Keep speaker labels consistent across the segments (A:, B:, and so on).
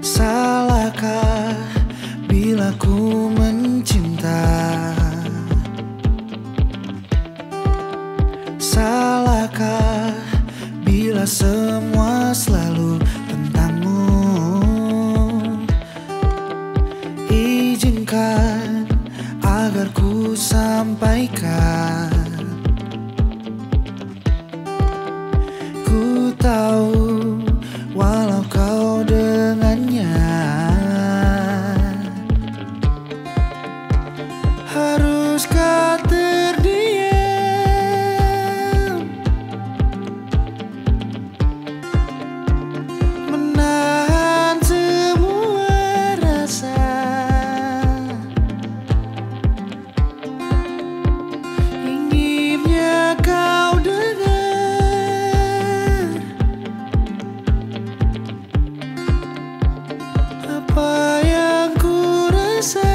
A: Salahkah bila ku mencinta? Salahkah bila semua selalu tentangmu? Izinkan agar ku sampaikan. Ku tahu walau kau dengannya, haruskah terdiam, menahan semua rasa? Inginnya kau dengar apa yang ku rasa.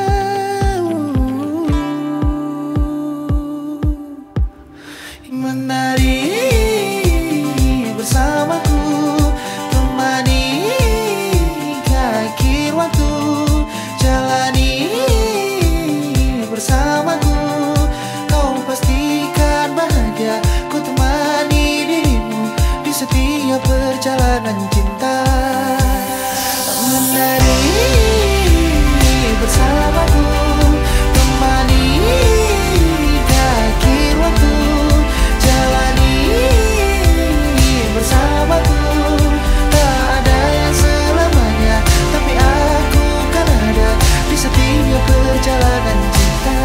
A: Menari bersamaku, temani akhir waktu. Jalani bersamaku, kau pastikan bahagia. Ku temani dirimu di setiap perjalanan cinta. Menari bersamaku, temani akhir waktu. Jalani bersamaku, tak ada yang selamanya, tapi aku kan ada di setiap perjalanan cinta.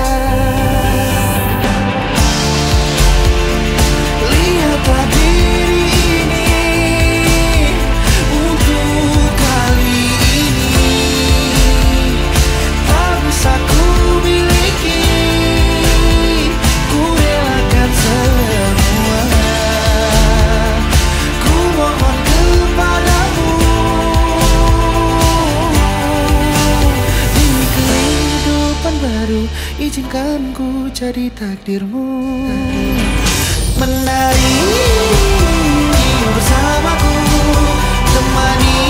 A: Lihatlah diri ini untuk kali ini, tak bisa ku miliki. Ku relakan semua, ku mohon kepadamu. Di kehidupan baru, izinkan ku jadi takdirmu. Menari bersamaku, temani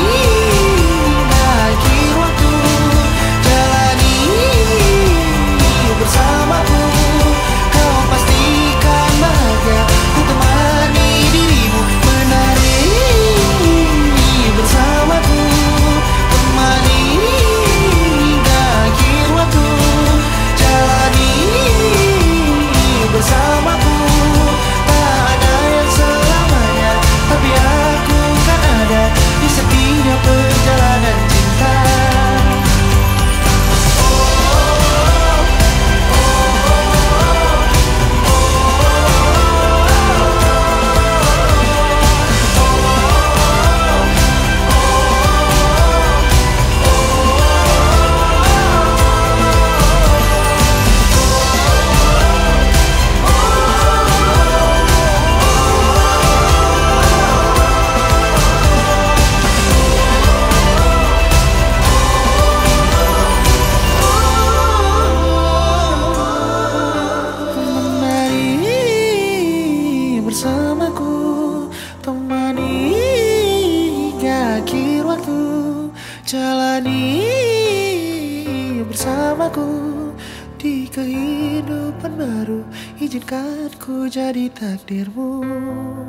A: akhir waktu. Jalani bersamaku, kau pastikan bahagia. Ku temani dirimu. Menari bersamaku, temani akhir waktu. Jalani bersamaku, tak ada yang selamanya, tapi aku kan ada di setiap perjalanan cinta. Bersamaku, temani akhir waktu. Jalani bersamaku di kehidupan baru, izinkan ku jadi takdirmu.